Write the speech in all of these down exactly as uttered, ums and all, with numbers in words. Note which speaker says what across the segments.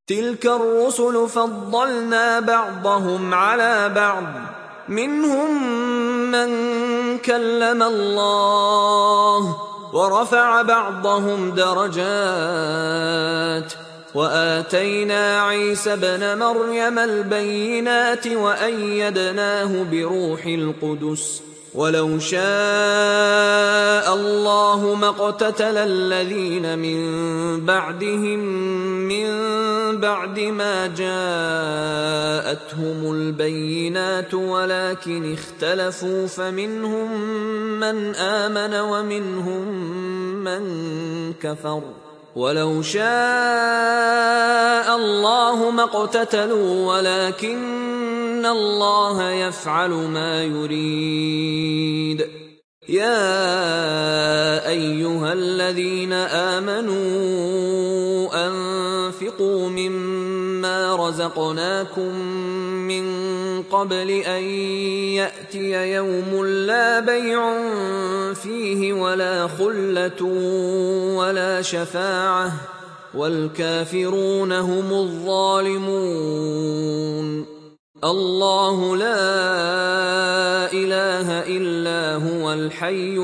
Speaker 1: تلك الرسل فضلنا بعضهم على بعض، منهم من كلم الله ورفع بعضهم درجات، وآتينا عيسى ابن مريم البينات وأيدناه بروح القدس، ولو شاء الله ما اقتتل الذين من بعدهم من بعد ما جاءتهم البينات ولكن اختلفوا، فمنهم من آمن ومنهم من كفر، ولو شاء الله ما اقتتلوا ولكن الله يفعل ما يريد. يا أيها الذين آمنوا أنفقوا مما رزقناكم من قبل أن يأتي يوم لا بيع فيه ولا خلة ولا شفاعة والكافرون هم الظالمون. الله لا إله إلا هو الحي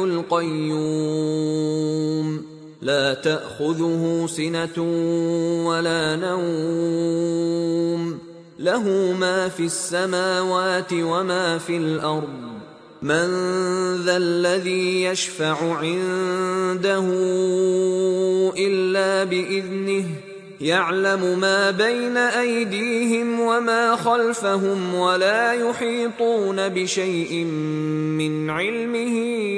Speaker 1: القيوم، لا تأخذه سنة ولا نوم، له ما في السماوات وما في الأرض. من ذا الذي يشفع عنده إلا بإذنه، يعلم ما بين أيديهم وما خلفهم، ولا يحيطون بشيء من علمه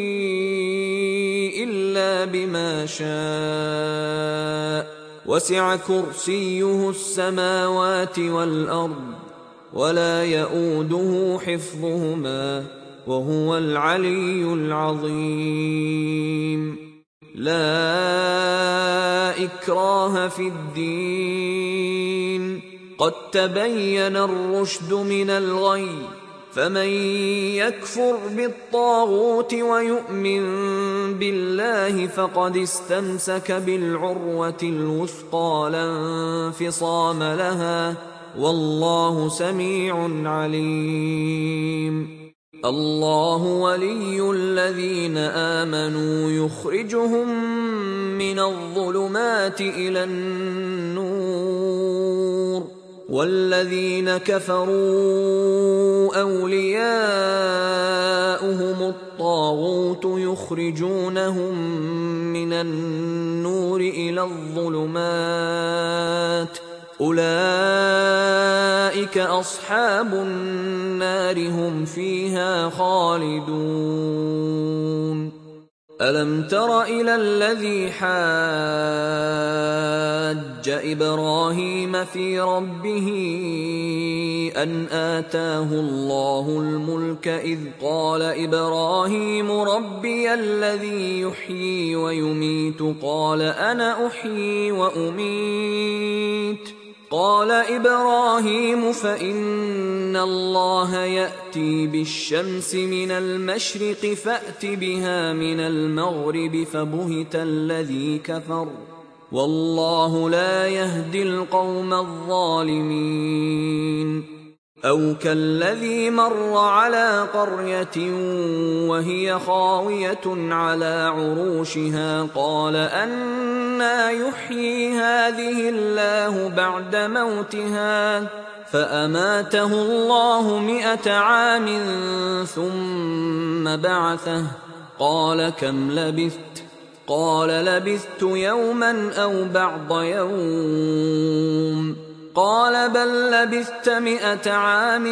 Speaker 1: إلا بما شاء، وسع كرسيه السماوات والأرض، ولا يؤوده حفظهما، وهو العلي العظيم. لا إكراه في الدين، قد تبين الرشد من الغي، فمن يكفر بالطاغوت ويؤمن بالله فقد استمسك بالعروة الوثقى لا انفصام لها، والله سميع عليم. الله ولي الذين آمنوا يخرجهم من الظلمات إلى النور، والذين كفروا أولياؤهم الطاغوت يخرجونهم من النور إلى الظلمات، أولئك أصحاب النار هم فيها خالدون. ألم تر إلى الذي حاج إبراهيم في ربه أن آتاه الله الملك إذ قال إبراهيم ربي الذي يحيي ويميت قال أنا أحيي وأميت قال إبراهيم فإن الله يأتي بالشمس من المشرق فأت بها من المغرب فبهت الذي كفر والله لا يهدي القوم الظالمين. أو كالذي مر على قرية وهي خاوية على عروشها قال أنى يحيي هذه الله بعد موتها فأماته الله مئة عام ثم بعثه قال كم لبثت؟ قال لبثت يوما أو بعض يوم قال بل لبثت مئة عام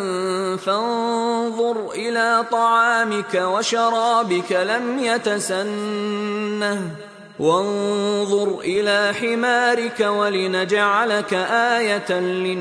Speaker 1: فانظر إلى طعامك وشرابك لم يتسنه وانظر إلى حمارك ولنجعلك آية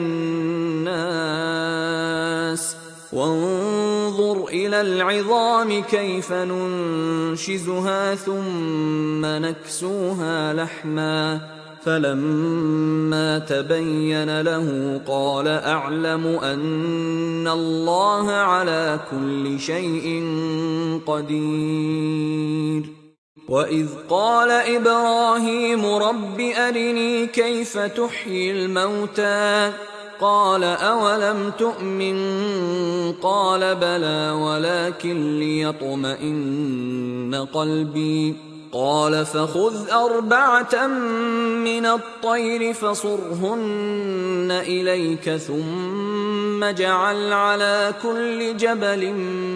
Speaker 1: للناس وانظر إلى العظام كيف ننشزها ثم نكسوها لحما فلما تبين له قال أعلم أن الله على كل شيء قدير. وإذ قال إبراهيم رب أرني كيف تحيي الموتى قال أولم تؤمن قال بلى ولكن ليطمئن قلبي قال فخذ أربعة من الطير فصرهن إليك ثم اجعل على كل جبل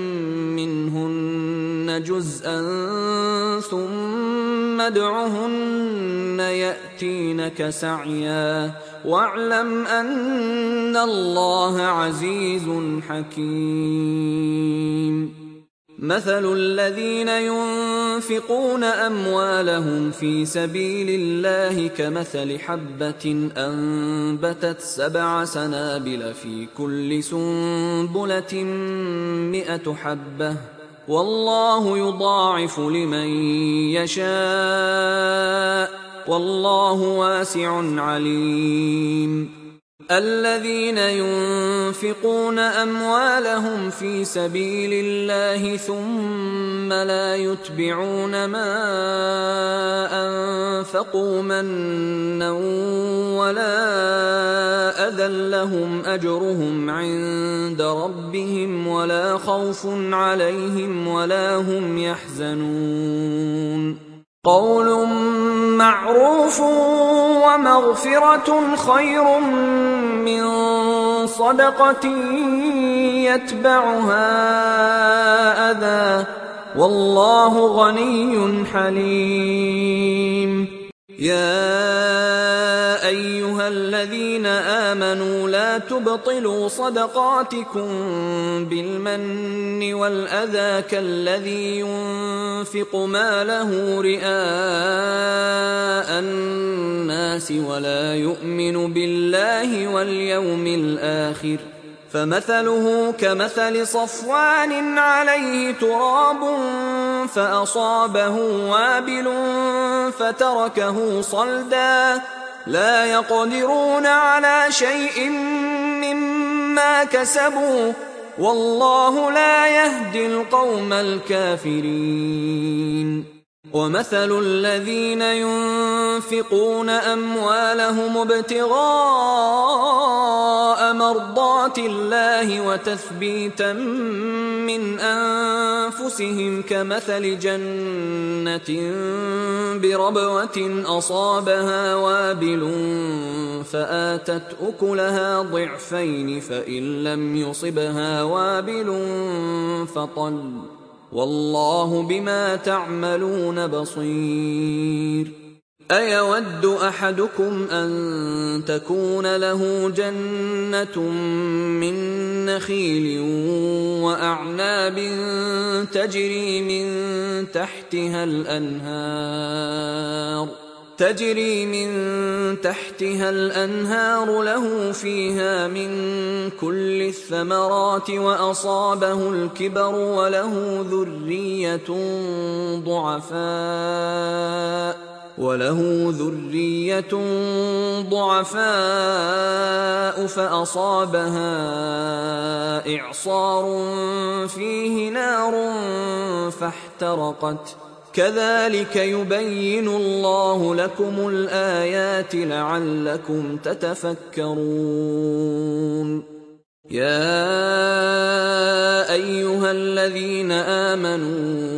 Speaker 1: منهن جزءا ثم ادعهن يأتينك سعيا واعلم أن الله عزيز حكيم. مثل الذين ينفقون أموالهم في سبيل الله كمثل حبة أنبتت سبع سنابل في كل سنبلة مئة حبة والله يضاعف لمن يشاء والله واسع عليم. الذين ينفقون أموالهم في سبيل الله ثم لا يتبعون ما أنفقوا منا ولا أذى لهم أجرهم عند ربهم ولا خوف عليهم ولا هم يحزنون. قول معروف ومغفرة خير من صدقة يتبعها أذى والله غني حليم. يا أيها الذين آمنوا لا تبطلوا صدقاتكم بالمن والأذى كالذي ينفق ماله رئاء الناس ولا يؤمن بالله واليوم الآخر فمثله كمثل صفوان عليه تراب فأصابه وابل فتركه صلدا لا يقدرون على شيء مما كسبوا والله لا يهدي القوم الكافرين. ومثل الذين ينفقون أموالهم ابتغاء مرضات الله وتثبيتا من أنفسهم كمثل جنة بربوة أصابها وابل فآتت أكلها ضعفين فإن لم يصبها وابل فطل والله بما تعملون بصير. أيود أحدكم أن تكون له جنة من نخيل وأعناب تجري من تحتها الأنهار تجري من تحتها الأنهار له فيها من كل الثمرات وأصابه الكبر وله ذرية ضعفاء وله ذرية ضعفاء فأصابها إعصار فيه نار فاحترقت كذلك يبين الله لكم الآيات لعلكم تتفكرون. يا أيها الذين آمنوا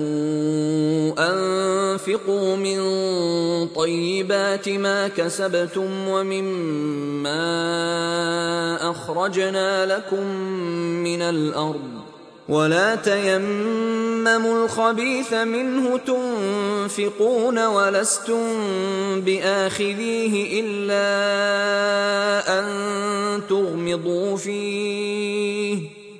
Speaker 1: أنفقوا من طيبات ما كسبتم ومما أخرجنا لكم من الأرض ولا تيمموا الخبيث منه تنفقون ولستم بآخذيه إلا أن تغمضوا فيه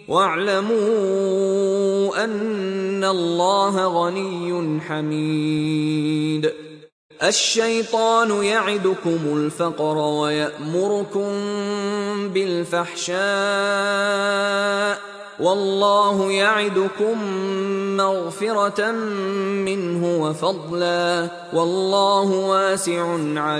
Speaker 1: واعلموا أن الله غني حميد. الشيطان يعدكم الفقر ويأمركم بالفحشاء والله يعدكم مغفرة منه وفضلا والله واسع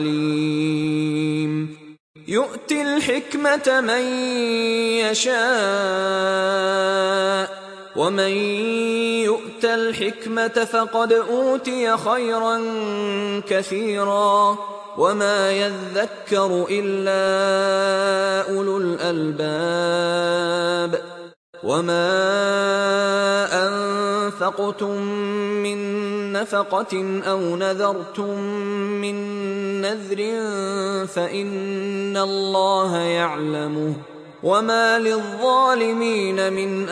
Speaker 1: عليم. يؤتي الحكمة من يشاء ومن يؤت الحكمة فقد أوتي خيرا كثيرا وما يذكر إلا أولو الألباب وما أنفقتم من نفقة أو نذرتم من نذر فإن الله يعلمه وما للظالمين من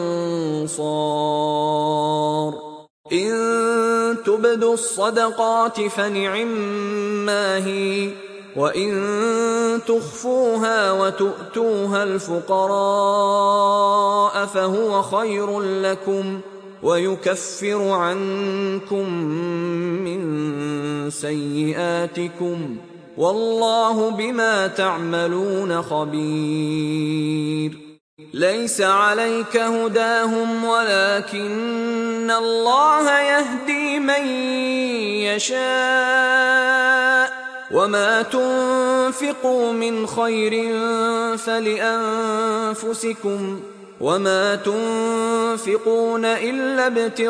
Speaker 1: أنصار إن تبدوا الصدقات فنعما هي وإن تخفوها وتؤتوها الفقراء فهو خير لكم ويكفر عنكم من سيئاتكم والله بما تعملون خبير ليس عليك هداهم ولكن الله يهدي من يشاء وما تنفقوا من خير فلأنفسكم وما تنفقون إلا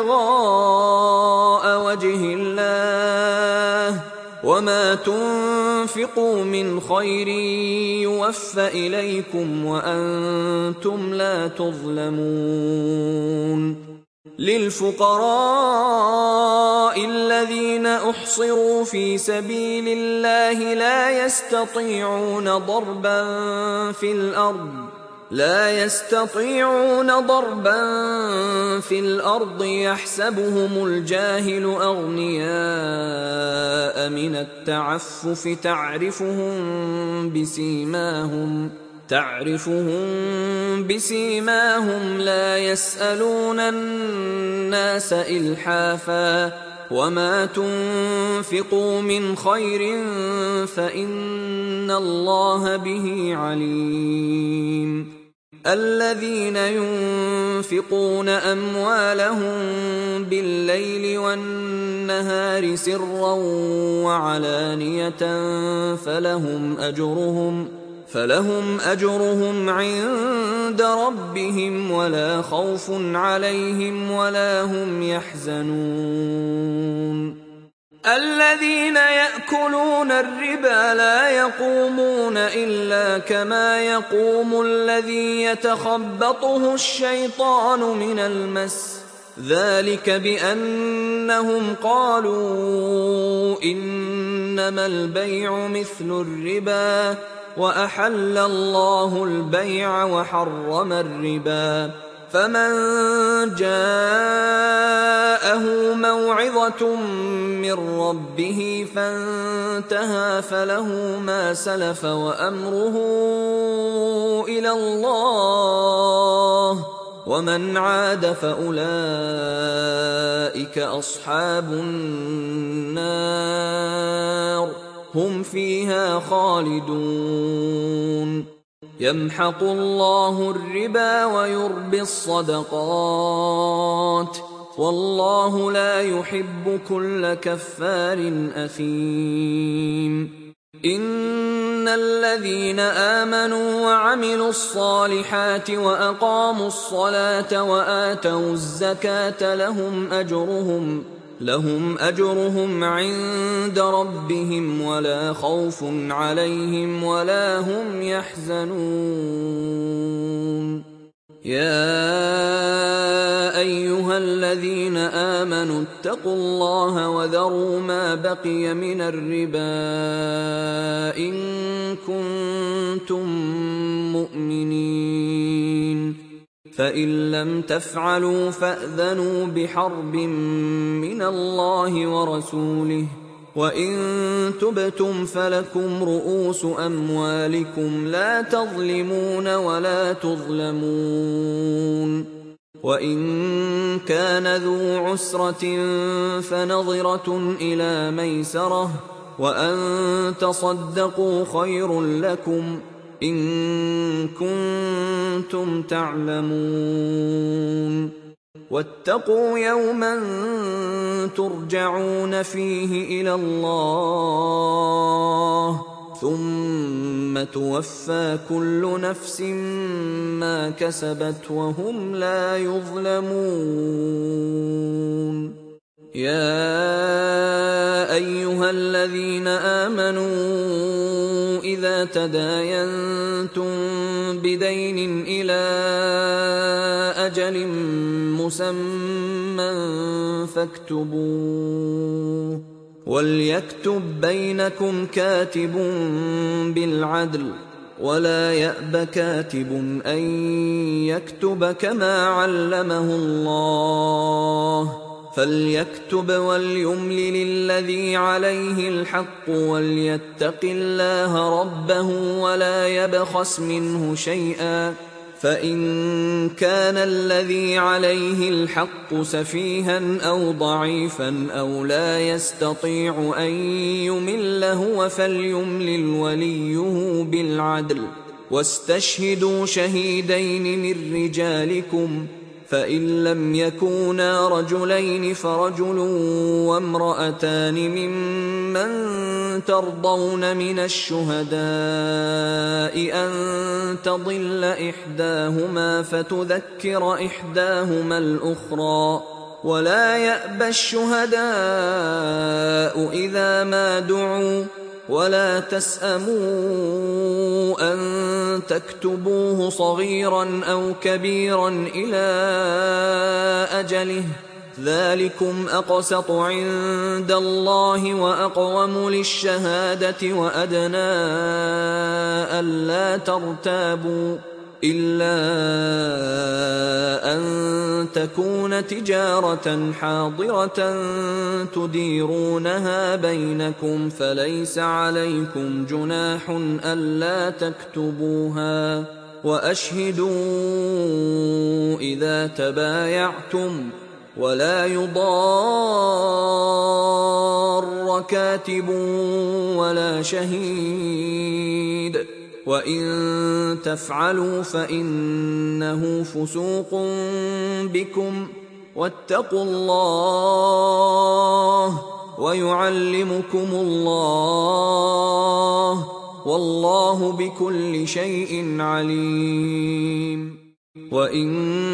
Speaker 1: ابتغاء وجه الله وما تنفقوا من خير يوفى إليكم وأنتم لا تظلمون للفقراء الذين أحصروا في سبيل الله لا يستطيعون ضربا في الأرض لا يستطيعون ضربا في الأرض يحسبهم الجاهل أغنياء من التعفف تعرفهم بسيماهم تعرفهم بسيماهم لا يسألون الناس إلحافا وما تنفقوا من خير فإن الله به عليم الذين ينفقون أموالهم بالليل والنهار سرا وعلانية فلهم أجرهم فلهم أجرهم عند ربهم ولا خوف عليهم ولا هم يحزنون الذين يأكلون الربا لا يقومون إلا كما يقوم الذي يتخبطه الشيطان من المس ذلك بأنهم قالوا إنما البيع مثل الربا وأحل الله البيع وحرم الربا فمن جاءه موعظة من ربه فانتهى فله ما سلف وأمره إلى الله ومن عاد فأولئك أصحاب النار هم فيها خالدون يمحق الله الربا ويربي الصدقات والله لا يحب كل كفار أثيم إن الذين آمنوا وعملوا الصالحات وأقاموا الصلاة وآتوا الزكاة لهم أجرهم لهم أجرهم عند ربهم ولا خوف عليهم ولا هم يحزنون يا أيها الذين آمنوا اتقوا الله وذروا ما بقي من الربا إن كنتم مؤمنين فإن لم تفعلوا فأذنوا بحرب من الله ورسوله وإن تبتم فلكم رؤوس أموالكم لا تظلمون ولا تظلمون وإن كان ذو عسرة فنظرة إلى ميسرة وأن تصدقوا خير لكم إن كنتم تعلمون واتقوا يوما ترجعون فيه إلى الله ثم توفى كل نفس ما كسبت وهم لا يظلمون. يا أيها الذين آمنوا إذا تداينتم بدين إلى أجل مسمى فاكتبوه، وليكتب بينكم كاتب بالعدل، ولا يأب كاتب أن يكتب كما علمه الله، فليكتب وليملل الذي عليه الحق وليتق الله ربه ولا يبخس منه شيئا، فإن كان الذي عليه الحق سفيها أو ضعيفا أو لا يستطيع أن يمل هو فليملل وليه بالعدل، واستشهدوا شهيدين من رجالكم، فإن لم يكونا رجلين فرجل وامرأتان ممن ترضون من الشهداء أن تضل إحداهما فتذكر إحداهما الأخرى، ولا يأبى الشهداء إذا ما دعوا، ولا تسأموا أن تكتبوه صغيرا أو كبيرا إلى أجله، ذلكم أقسط عند الله وأقوم للشهادة وأدنى ألا ترتابوا، إلا أن تكون تجارة حاضرة تديرونها بينكم فليس عليكم جناح ألا تكتبوها، وأشهدوا إذا تبايعتم، ولا يضار كاتب ولا شهيد، وإن تفعلوا فإنه فسوق بكم، واتقوا الله ويعلمكم الله، والله بكل شيء عليم. وإن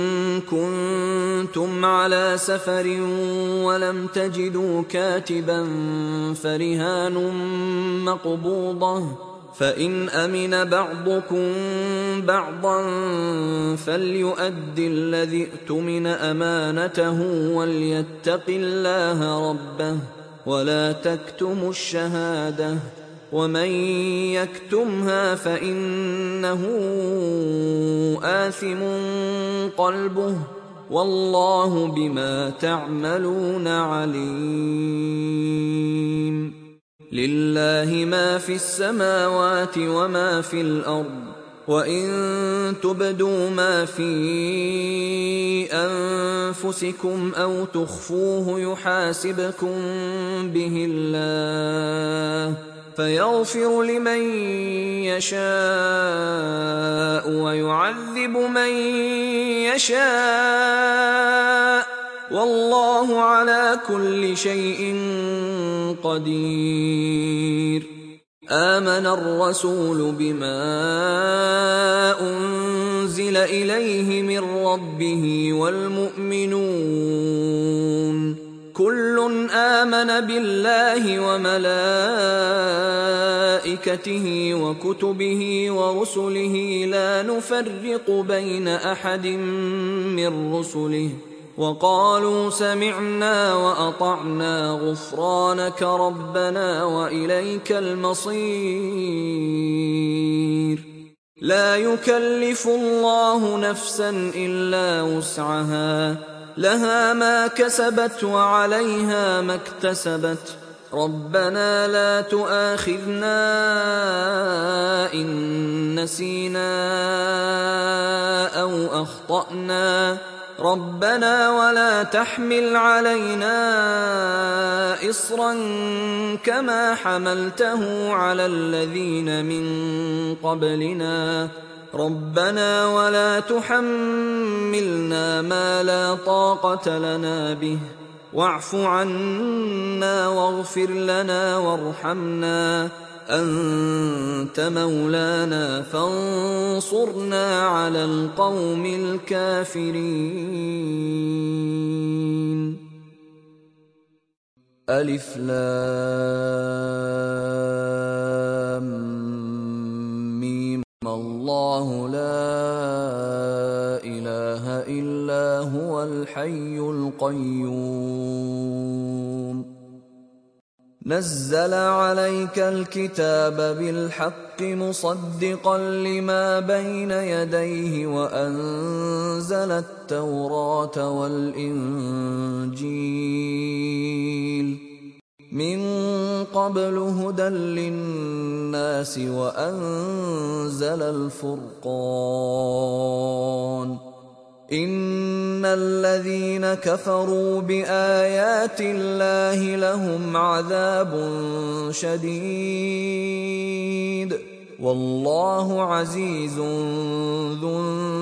Speaker 1: كنتم على سفر ولم تجدوا كاتبا فرهان مقبوضة، فإن أمن بعضكم بعضا فليؤد الذي اؤتمن أمانته وليتق الله ربه، ولا تكتموا الشهادة، ومن يكتمها فإنه آثم قلبه، والله بما تعملون عليم. لله ما في السماوات وما في الأرض، وإن تبدوا ما في أنفسكم أو تخفوه يحاسبكم به الله، فيغفر لمن يشاء ويعذب من يشاء، والله على كل شيء قدير. آمن الرسول بما أنزل إليه من ربه والمؤمنون كل آمن بالله وملائكته وكتبه ورسله لا نفرق بين أحد من رسله، وقالوا سمعنا وأطعنا غفرانك ربنا وإليك المصير. لا يكلف الله نفسا إلا وسعها، لها ما كسبت وعليها ما اكتسبت، ربنا لا تؤاخذنا إن نسينا أو أخطأنا، ربنا ولا تحمل علينا إصرا كما حملته على الذين من قبلنا، ربنا ولا تحملنا ما لا طاقة لنا به، واعف عنا واغفر لنا وارحمنا أنت مولانا فانصرنا على القوم الكافرين. ألف لام ميم الله لا إله إلا هو الحي القيوم نزل عليك الكتاب بالحق مصدقا لما بين يديه وأنزل التوراة والإنجيل من قبل هدى للناس وأنزل الفرقان إن الذين كفروا بآيات الله لهم عذاب شديد والله عزيز ذو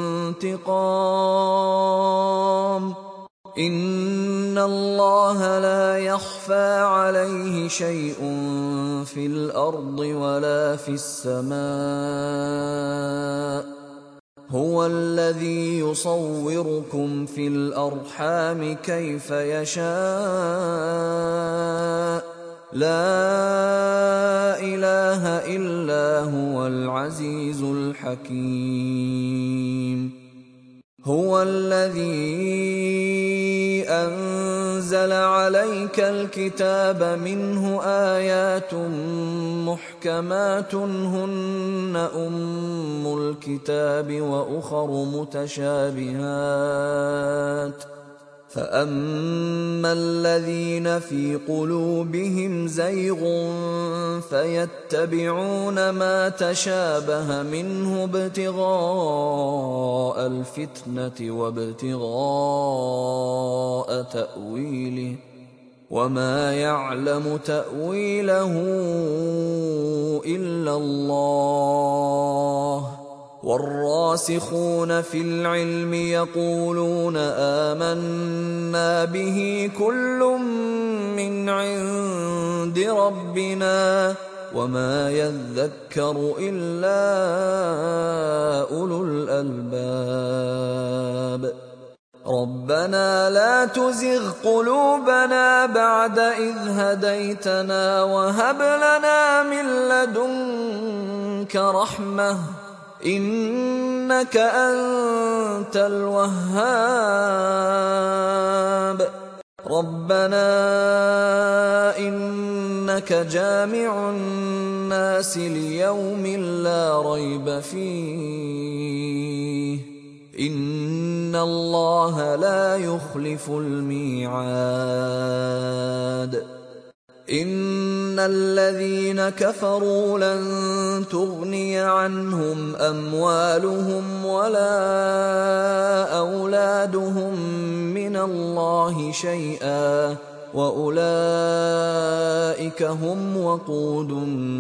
Speaker 1: انتقام إن الله لا يخفى عليه شيء في الأرض ولا في السماء هو الذي يصوركم في الأرحام كيف يشاء لا إله إلا هو العزيز الحكيم هو الذي أنزل عليك الكتاب منه آيات محكمات هن أم الكتاب وأخر متشابهات فأما الذين في قلوبهم زيغ فيتبعون ما تشابه منه ابتغاء الفتنة وابتغاء تأويله وما يعلم تأويله إلا الله والراسخون في العلم يقولون آمنا به كل من عند ربنا وما يذكر إلا أولو الألباب ربنا لا تزغ قلوبنا بعد إذ هديتنا وهب لنا من لدنك رحمة إنك أنت الوهاب ربنا إنك جامع الناس ليوم لا ريب فيه إن الله لا يخلف الميعاد إن الذين كفروا لن تغني عنهم أموالهم ولا أولادهم من الله شيئا وأولئك هم وقود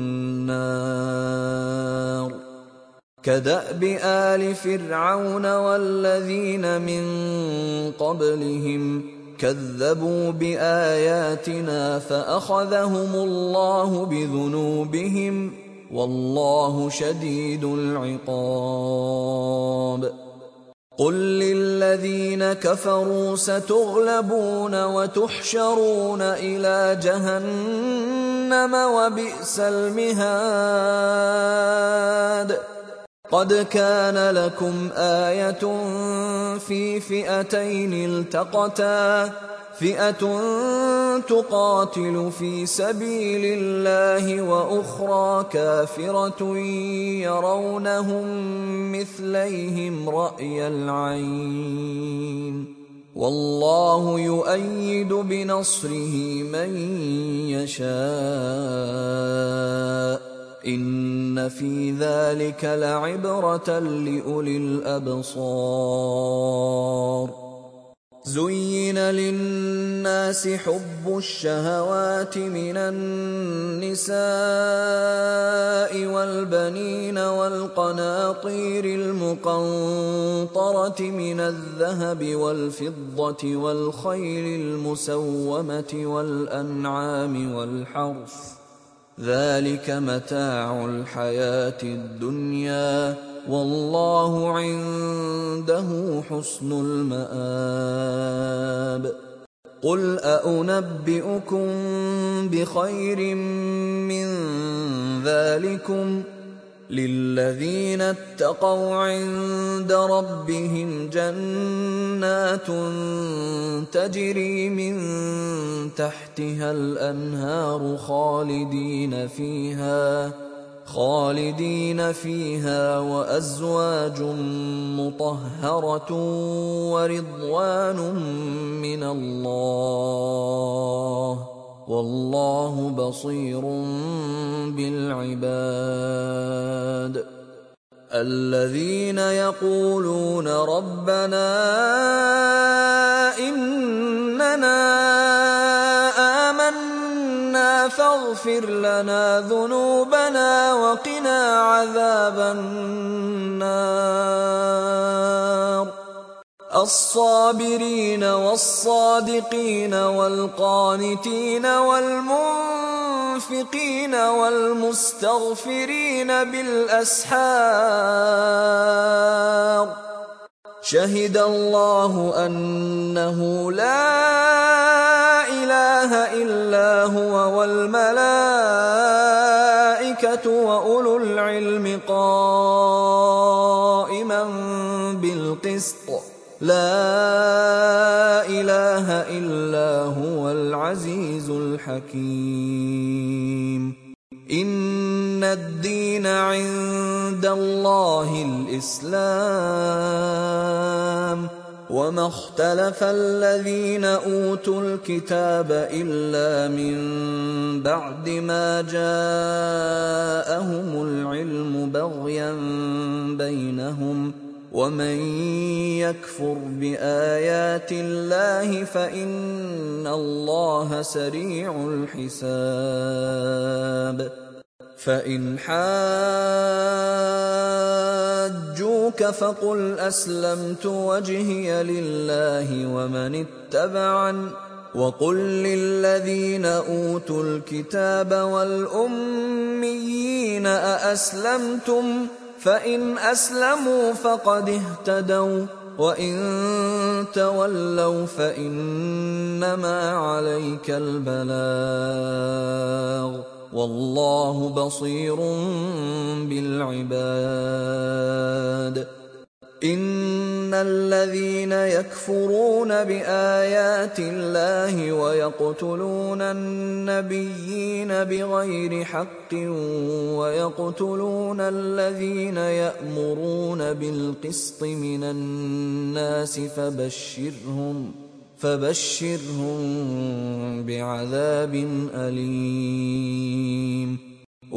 Speaker 1: النار كدأب آل فرعون والذين من قبلهم كذبوا بآياتنا فأخذهم الله بذنوبهم والله شديد العقاب قل للذين كفروا ستغلبون وتحشرون إلى جهنم وبئس المهاد قد كان لكم آية في فئتين التقتا فئة تقاتل في سبيل الله وأخرى كافرة يرونهم مثليهم رأي العين والله يؤيد بنصره من يشاء إن في ذلك لعبرة لأولي الأبصار زين للناس حب الشهوات من النساء والبنين والقناطير المقنطرة من الذهب والفضة والخيل المسومة والأنعام والحرث ذلك متاع الحياة الدنيا والله عنده حسن المآب. قل أأنبئكم بخير من ذلكم للذين اتقوا عند ربهم جنات تجري من تحتها الأنهار خالدين فيها خالدين فيها وأزواج مطهرة ورضوان من الله والله بصير بالعباد. الذين يقولون ربنا إننا آمنا فاغفر لنا ذنوبنا وقنا عذاب النار. الصابرين والصادقين والقانتين والمنفقين والمستغفرين بالأسحار شهد الله أنه لا إله إلا هو والملائكة وأولو العلم قائما بالقسط لا إله إلا هو العزيز الحكيم. إن الدين عند الله الإسلام وما اختلف الذين أوتوا الكتاب إلا من بعد ما جاءهم العلم بغيا بينهم ومن يكفر بآيات الله فإن الله سريع الحساب. فإن حاجوك فقل أسلمت وجهي لله ومن اتبعن وقل للذين أوتوا الكتاب والأميين أأسلمتم فإن أسلموا فقد اهتدوا وإن تولوا فإنما عليك البلاغ والله بصير بالعباد. إن الذين يكفرون بآيات الله ويقتلون النبيين بغير حق ويقتلون الذين يأمرون بالقسط من الناس فبشرهم فبشرهم بعذاب أليم.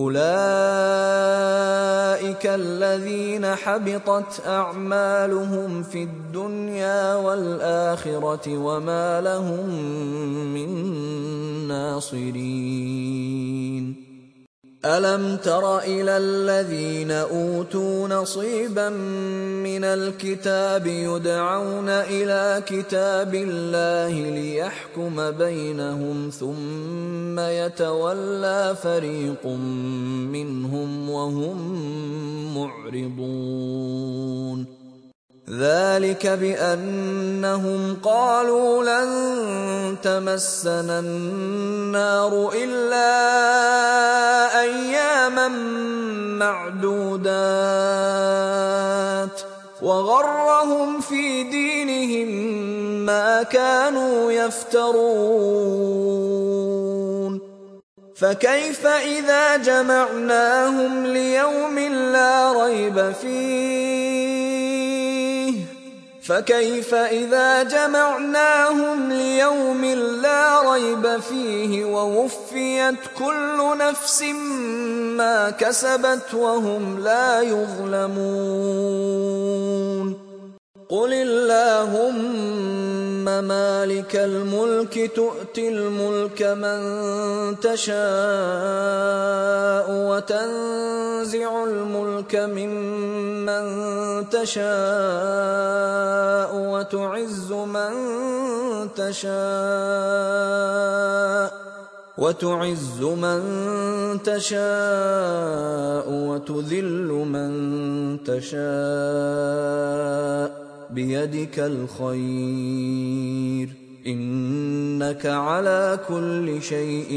Speaker 1: أولئك الذين حبطت أعمالهم في الدنيا والآخرة وما لهم من ناصرين. ألم تر إلى الذين أوتوا نصيبا من الكتاب يدعون إلى كتاب الله ليحكم بينهم ثم يتولى فريق منهم وهم معرضون. ذلك بأنهم قالوا لن تمسنا النار إلا أياما معدودات وغرهم في دينهم ما كانوا يفترون. فكيف إذا جمعناهم ليوم لا ريب فيه فكيف إذا جمعناهم ليوم لا ريب فيه ووفيت كل نفس ما كسبت وهم لا يظلمون. قل اللهم مالك الملك تؤتي الملك من تشاء وتنزع الملك ممن تشاء وتعز من تشاء وتعز من تشاء وتذل من تشاء بيدك الخير إنك على كل شيء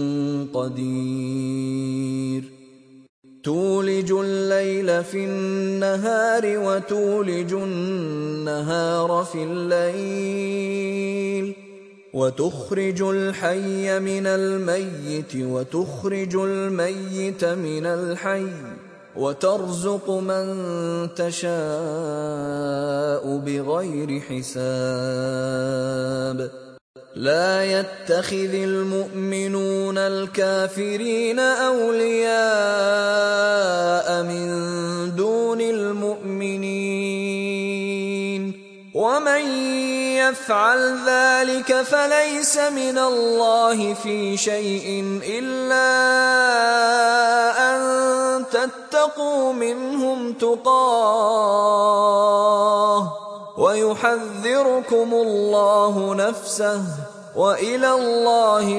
Speaker 1: قدير تولج الليل في النهار وتولج النهار في الليل وتخرج الحي من الميت وتخرج الميت من الحي وترزق من تشاء بغير حساب لا يتخذ المؤمنون الكافرين أولياء من دون المؤمنين ومن يفعل ذلك فليس من الله في شيء إلا أن تتقوا منهم تقاه ويحذركم الله نفسه وإلى الله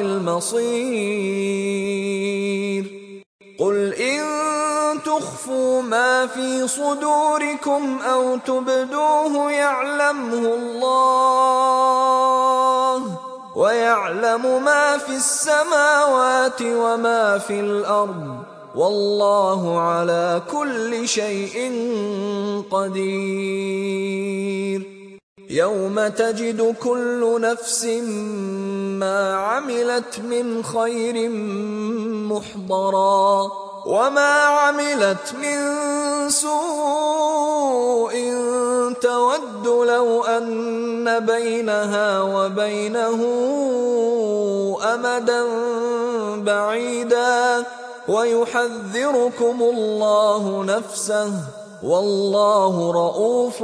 Speaker 1: المصير قل إن تخفوا ما في صدوركم أو تبدوه يعلمه الله ويعلم ما في السماوات وما في الأرض والله على كل شيء قدير يوم تجد كل نفس ما عملت من خير محضرا وما عملت من سوء تود لو أن بينها وبينه أمدا بعيدا ويحذركم الله نفسه والله رءوف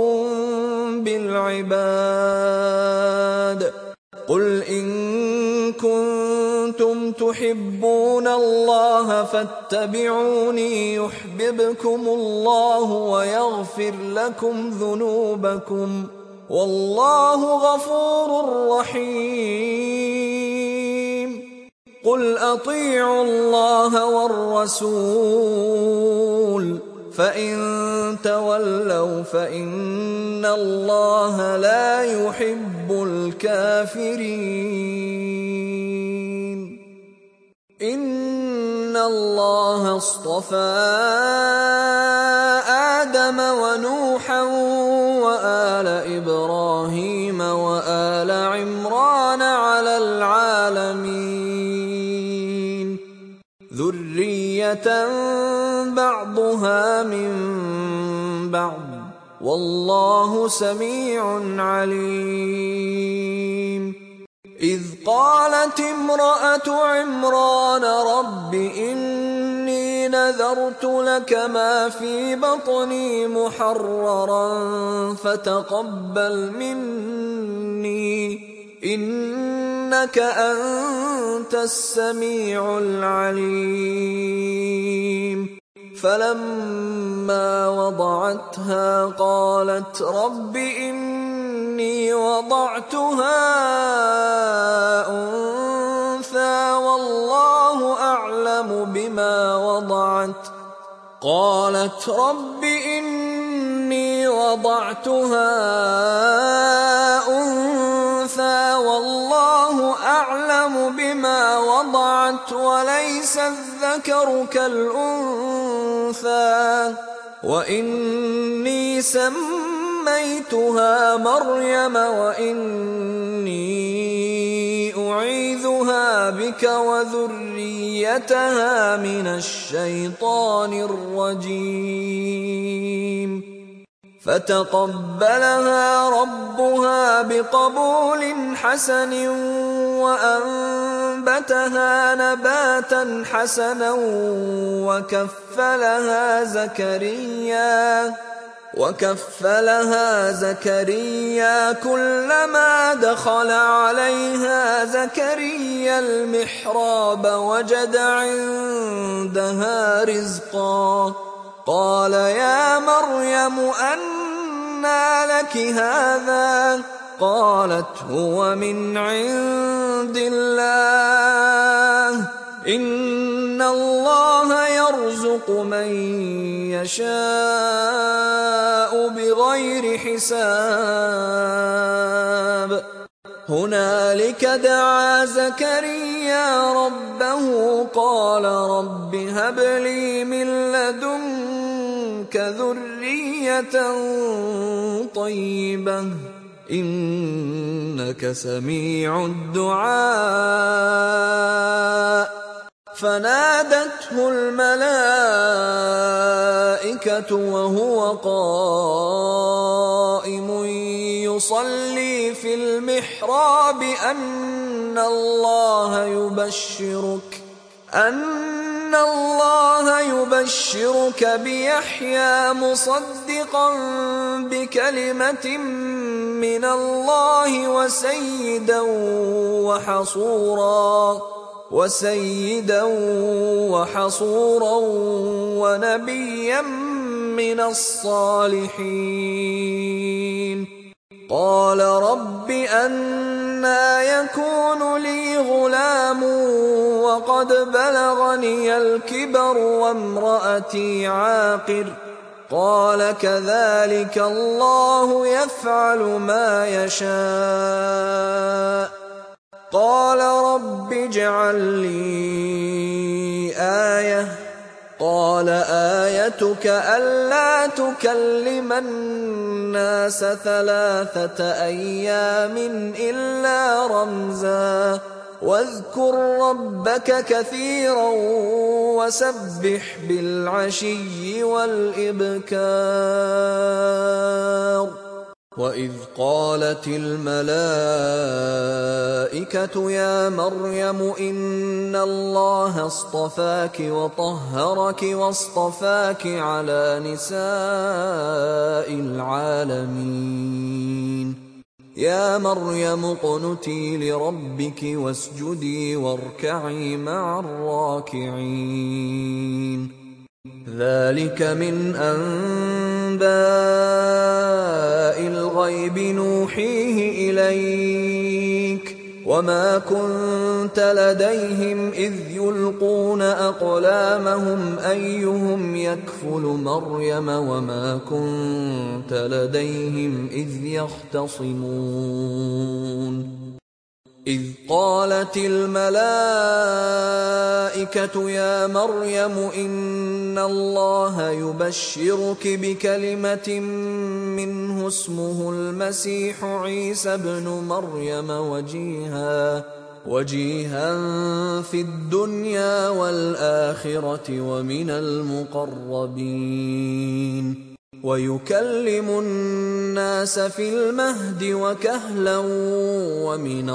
Speaker 1: بالعباد قل إن كنتم تحبون الله فاتبعوني يحببكم الله ويغفر لكم ذنوبكم والله غفور رحيم قل أطيعوا الله والرسول فإن تولوا فإن الله لا يحب الكافرين إن الله اصطفى آدم ونوحا وآل إبراهيم وآل عمران على العالمين ذرية بعضها من بعض والله سميع عليم إذ قالت امرأة عمران رب إني نذرت لك ما في بطني محررا فتقبل مني إنك أنت السميع العليم فلما وضعتها قالت رب إني وضعتها أنثى والله أعلم بما وضعت قالت رب إني وضعتها أنثى والله أعلم بما وضعت وليس الذكر كالأنثى وإني سميتها مريم وإني أعيذها بك وذريتها من الشيطان الرجيم فتقبلها ربها بقبول حسن وأنبتها نباتا حسنا وكفلها زكريا وكفلها زكريا كلما دخل عليها زكريا المحراب وجد عندها رزقا قال يا مريم أنى لك هذا قالت هو من عند الله إن الله يرزق من يشاء بغير حساب. هنالك دعا زكريا ربه قال رب هب لي من لدنك ذرية طيبة إنك سميع الدعاء. فنادته الملائكة وهو قائم يصلي في المحراب أن الله يبشرك أن الله يبشرك بيحيى مصدقا بكلمة من الله وسيدا وحصورا وسيدا وحصورا ونبيا من الصالحين. قال رب أنى يكون لي غلام وقد بلغني الكبر وامرأتي عاقر. قال كذلك الله يفعل ما يشاء. قال رب اجعل لي آية. قال آيتك ألا تكلم الناس ثلاثة أيام إلا رمزا واذكر ربك كثيرا وسبح بالعشي والإبكار. وإذ قالت الملائكة يا مريم إن الله اصطفاك وطهرك واصطفاك على نساء العالمين. يا مريم اقنتي لربك واسجدي واركعي مع الراكعين. ذلك من أنباء الغيب نوحيه إليك وما كنت لديهم إذ يلقون أقلامهم أيهم يكفل مريم وما كنت لديهم إذ يختصمون. إذ قالت الملائكة يا مريم إن الله يبشرك بكلمة منه اسمه المسيح عيسى ابن مريم وجيها وجيها في الدنيا والآخرة ومن المقربين ويكلم الناس في المهد وكهلا ومن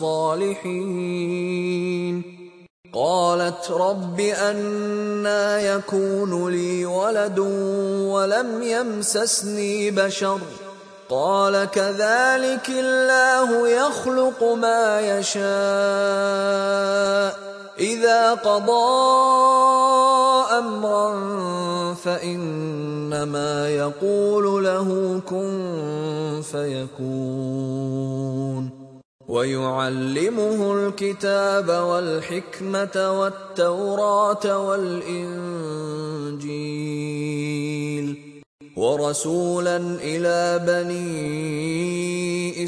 Speaker 1: الصالحين. قالت رب أنى يكون لي ولد ولم يمسسني بشر. قال كذلك الله يخلق ما يشاء إذا قضى أمرا فإنما يقول له كن فيكون. ويعلمه الكتاب والحكمة والتوراة والإنجيل ورسولا إلى بني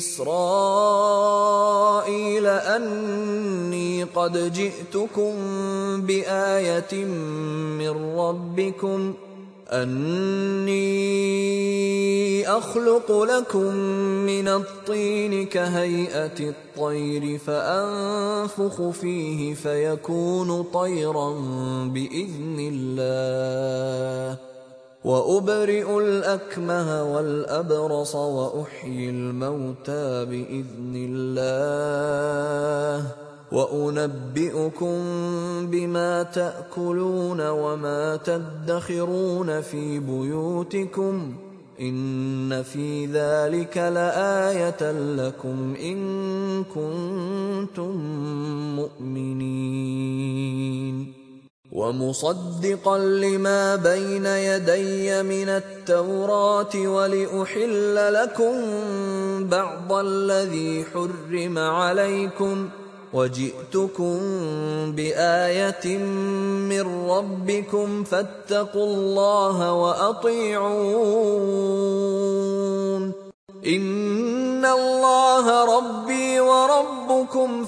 Speaker 1: إسرائيل أني قد جئتكم بآية من ربكم أني أخلق لكم من الطين كهيئة الطير فأنفخ فيه فيكون طيرا بإذن الله وأبرئ الأكمه والأبرص وأحيي الموتى بإذن الله وأنبئكم بما تأكلون وما تدخرون في بيوتكم إن في ذلك لآية لكم إن كنتم مؤمنين. ومصدقا لما بين يدي من التوراة ولأحل لكم بعض الذي حرم عليكم وجئتكم بآية من ربكم فاتقوا الله وأطيعون إن الله ربي وربكم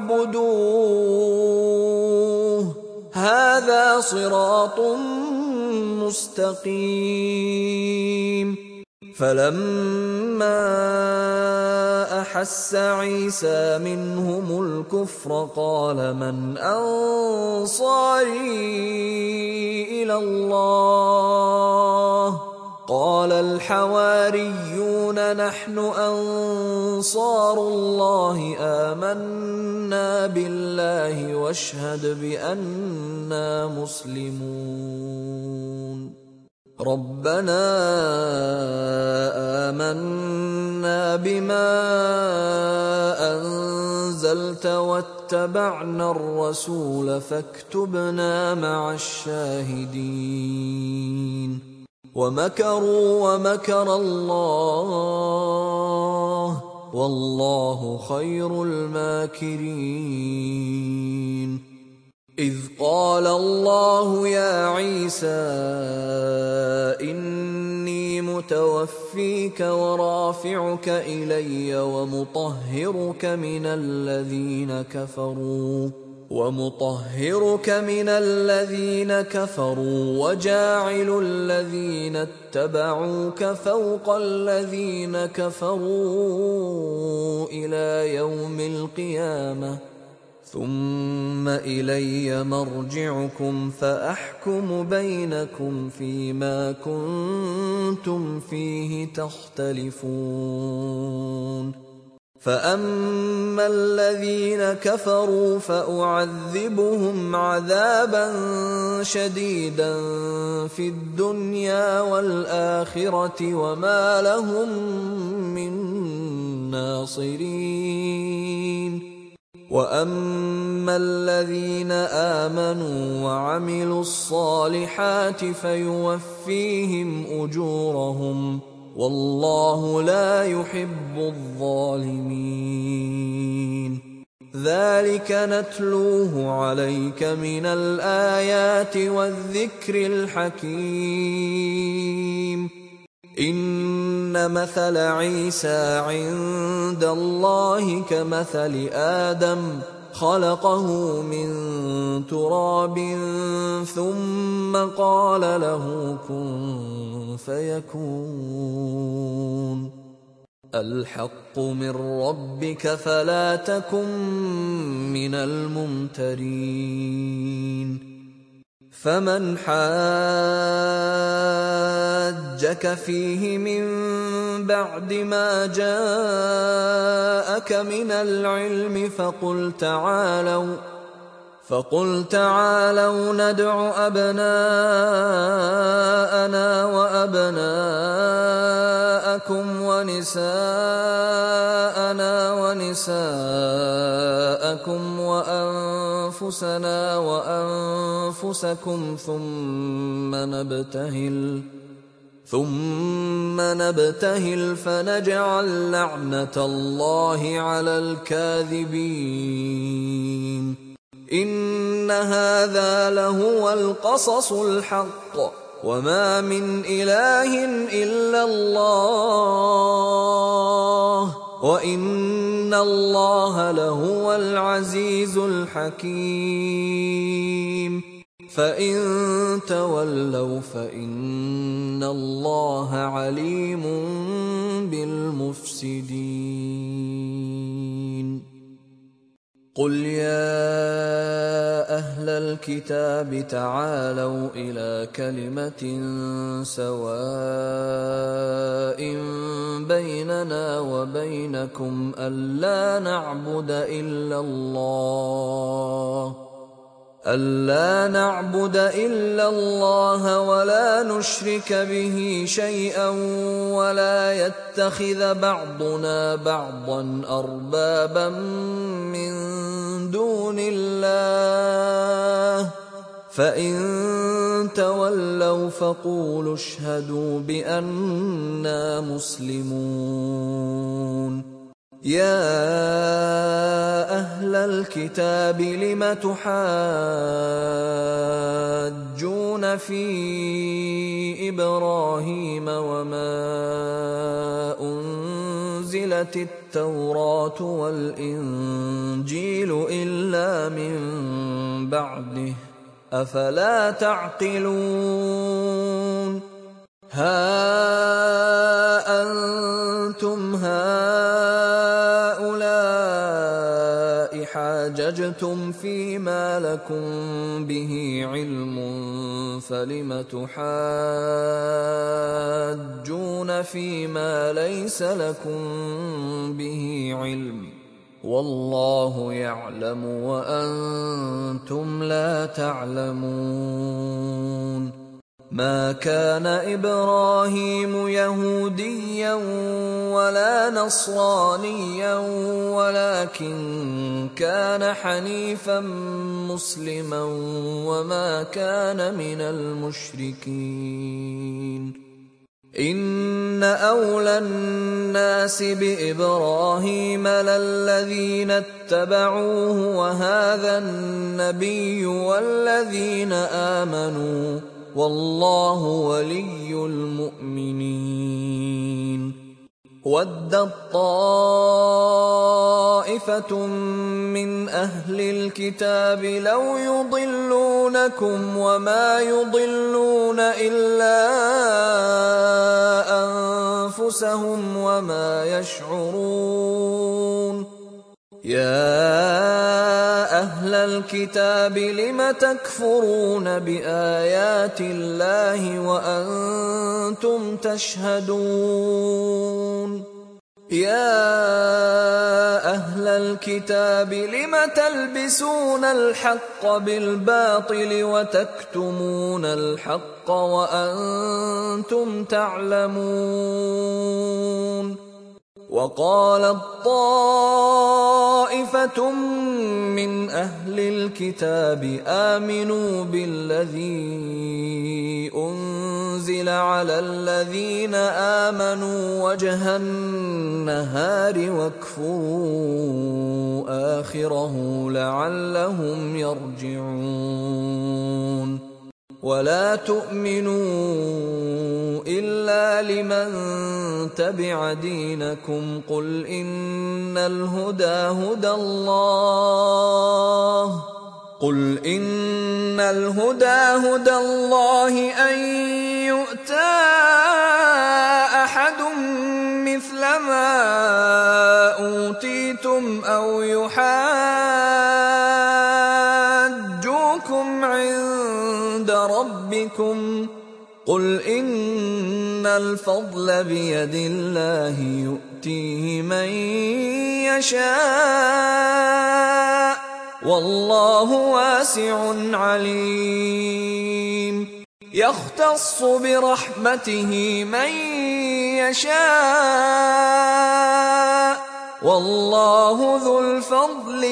Speaker 1: فاعبدوه هذا صراط مستقيم. فلما أحس عيسى منهم الكفر قال من أنصاري إلى الله قال الحواريون نحن أنصار الله آمنا بالله واشهد بأننا مسلمون ربنا آمنا بما أنزلت واتبعنا الرسول فاكتبنا مع الشاهدين ومكروا ومكر الله والله خير الماكرين. إذ قال الله يا عيسى إني متوفيك ورافعك إلي ومطهرك من الذين كفروا ومطهرك من الذين كفروا وجاعل الذين اتبعوك فوق الذين كفروا إلى يوم القيامة ثم إلي مرجعكم فأحكم بينكم فيما كنتم فيه تختلفون. فأما الذين كفروا فأعذبهم عذابا شديدا في الدنيا والآخرة وما لهم من ناصرين. وأما الذين آمنوا وعملوا الصالحات فيوفيهم أجورهم والله لا يحب الظالمين. ذلك نتلوه عليك من الآيات والذكر الحكيم. إن مثل عيسى عند الله كمثل آدم خلقه من تراب ثم قال له كن فيكون. الحق من ربك فلا تكن من الممترين. فمن حاجك فيه من بعد ما جاءك من العلم فقل تعالوا فقل تعالوا ندع أبناءنا وأبناءكم ونساءنا ونساءكم وأنفسنا وأنفسكم ثم نبتهل ثم نبتهل فنجعل لعنة الله على الكاذبين. إن هذا لهو القصص الحق وما من إله إلا الله وإن الله لهو العزيز الحكيم. فإن تولوا فإن الله عليم بالمفسدين. قل يا أهل الكتاب تعالوا إلى كلمة سواء بيننا وبينكم ألا نعبد إلا الله ألا نعبد إلا الله ولا نشرك به شيئا ولا يتخذ بعضنا بعضا أربابا من دون الله فإن تولوا فقولوا اشهدوا بأننا مسلمون. يا أهل الكتاب لم تحاجون في إبراهيم وما أنزلت التوراة والإنجيل إلا من بعده أفلا تعقلون. ها أنتم هؤلاء حاججتم فيما لكم به علم فلم تحاجون فيما ليس لكم به علم والله يعلم وأنتم لا تعلمون. ما كان إبراهيم يهوديا ولا نصرانيا ولكن كان حنيفا مسلما وما كان من المشركين. إن أولى الناس بإبراهيم للذين اتبعوه وهذا النبي والذين آمنوا والله ولي المؤمنين. ودت طائفة من أهل الكتاب لو يضلونكم وما يضلون إلا أنفسهم وما يشعرون. يا أهل الكتاب لم تكفرون بآيات الله وأنتم تشهدون. يا أهل الكتاب لم تلبسون الحق بالباطل وتكتمون الحق وأنتم تعلمون. وقالت طائفة من أهل الكتاب آمنوا بالذي أنزل على الذين آمنوا وجه النهار واكفروا آخره لعلهم يرجعون. ولا تؤمنوا إلا لمن تبع دينكم قل إن الهدى هدى الله قل إن الهدى هدى الله أن يؤتى أحد مثل ما أوتيتم أو يحاجوكم عند ربكم قل إن الفضل بيد الله يؤتيه من يشاء والله واسع عليم. يختص برحمته من يشاء والله ذو الفضل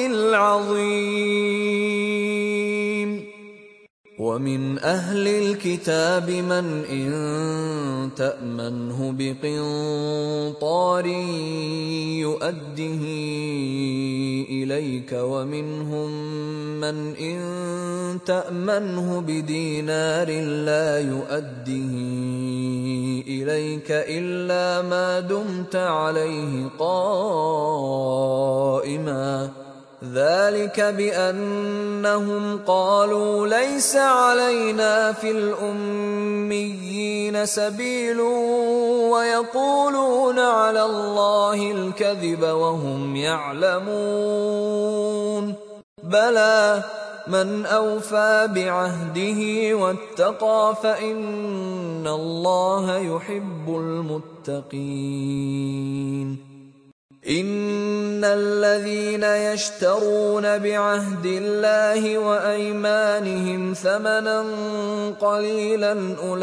Speaker 1: العظيم. ومن أهل الكتاب من إن تأمنه بقنطار يؤده إليك ومنهم من إن تأمنه بدينار لا يؤده إليك إلا ما دمت عليه قائما ذلك بأنهم قالوا ليس علينا في الأميين سبيل ويقولون على الله الكذب وهم يعلمون. بلى من أوفى بعهده واتقى فإن الله يحب المتقين. إن الذين يشترون بعهد الله وأيمانهم ثمنا قليلا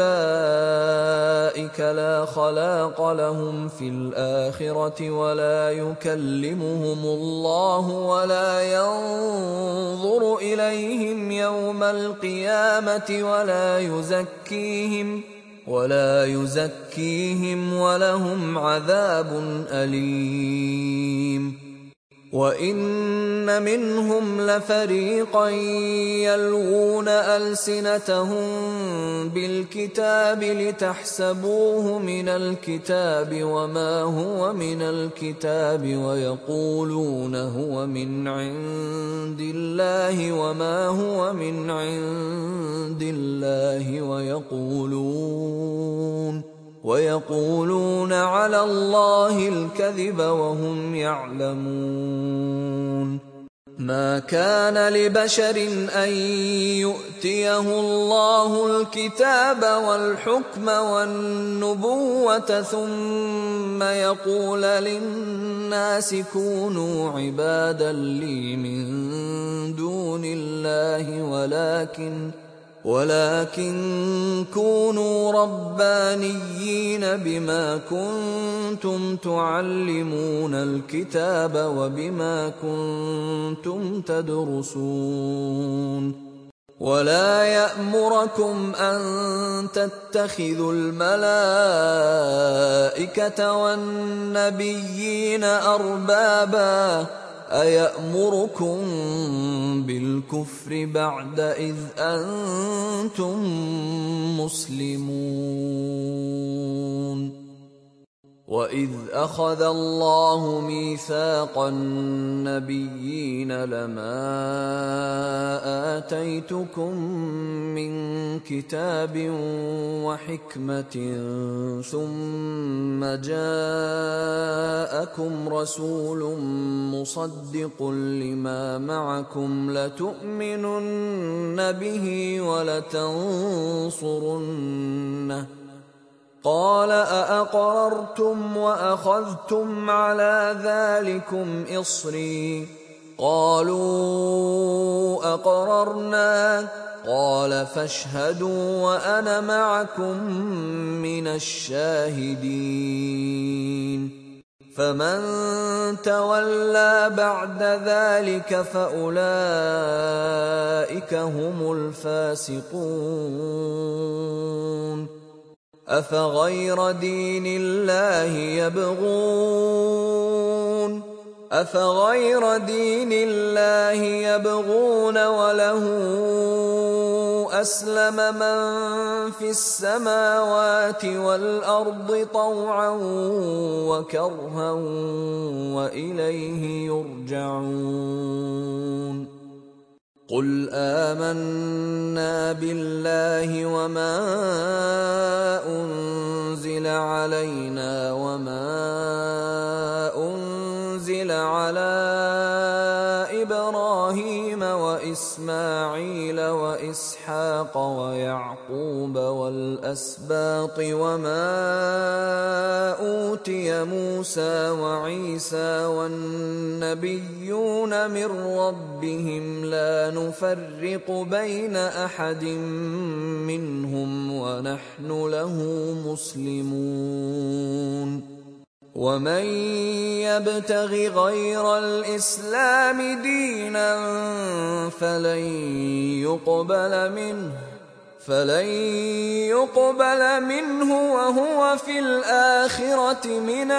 Speaker 1: أولئك لا خلاق لهم في الآخرة ولا يكلمهم الله ولا ينظر إليهم يوم القيامة ولا يزكيهم ولا يزكيهم ولهم عذاب أليم. وإن منهم لفريقا يلوون ألسنتهم بالكتاب لتحسبوه من الكتاب وما هو من الكتاب ويقولون هو من عند الله وما هو من عند الله ويقولون ويقولون على الله الكذب وهم يعلمون. ما كان لبشر أن يؤتيه الله الكتاب والحكم والنبوة ثم يقول للناس كونوا عبادا لي من دون الله ولكن ولكن كونوا ربانيين بما كنتم تعلمون الكتاب وبما كنتم تدرسون. ولا يأمركم أن تتخذوا الملائكة والنبيين أربابا أيأمركم بالكفر بعد إذ أنتم مسلمون. وإذ أخذ الله ميثاق النبيين لما آتيتكم من كتاب وحكمة ثم جاءكم رسول مصدق لما معكم لتؤمنن به ولتنصرنه قال أأقررتم وأخذتم على ذلكم إصري قالوا أقررنا قال فاشهدوا وأنا معكم من الشاهدين. فمن تولى بعد ذلك فأولئك هم الفاسقون. أفغير دين الله يبغون أفغير دين الله يبغون وله أسلم من في السماوات والأرض طوعا وكرها وإليه يرجعون. قل آمنا بالله وما أنزل علينا وما أنزل على إبراهيم وإسماعيل وإسحاق ويعقوب والأسباط وما أوتي موسى وعيسى والنبيون من ربهم لا نفرق بين أحد منهم ونحن له مسلمون. ومن يبتغ غير الإسلام دينا فلن يقبل منه فلن يقبل منه وهو في الآخرة من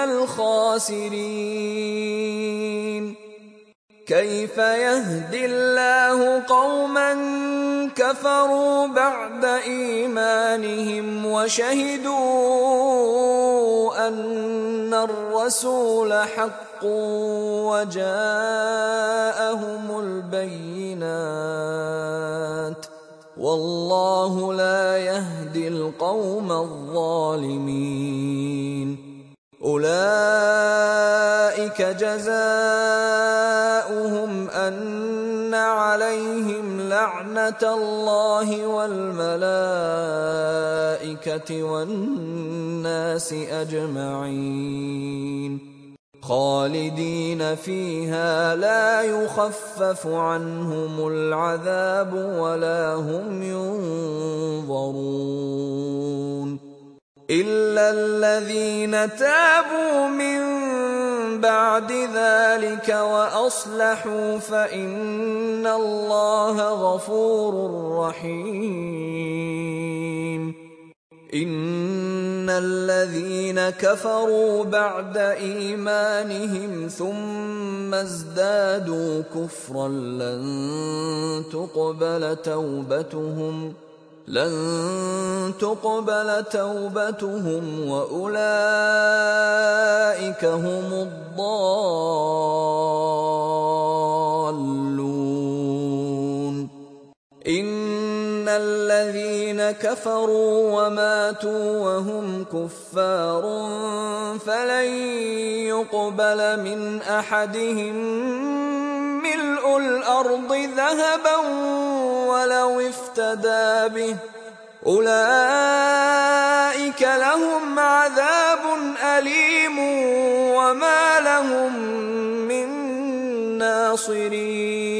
Speaker 1: الخاسرين. كيف يهدي الله قوما كفروا بعد إيمانهم وشهدوا أن الرسول حق وجاءهم البينات والله لا يهدي القوم الظالمين. أولئك جزاؤهم أن عليهم لعنة الله والملائكة والناس أجمعين. خالدين فيها لا يخفف عنهم العذاب ولا هم ينظرون إلا الذين تابوا من بعد ذلك وأصلحوا فإن الله غفور رحيم إن الذين كفروا بعد إيمانهم ثم ازدادوا كفرا لن تقبل توبتهم لن تقبل توبتهم وأولئك هم الضالون إن الذين كفروا وماتوا وهم كفار فلن يقبل من أحدهم ملء الأرض ذهبا ولو افتدى به أولئك لهم عذاب أليم وما لهم من ناصرين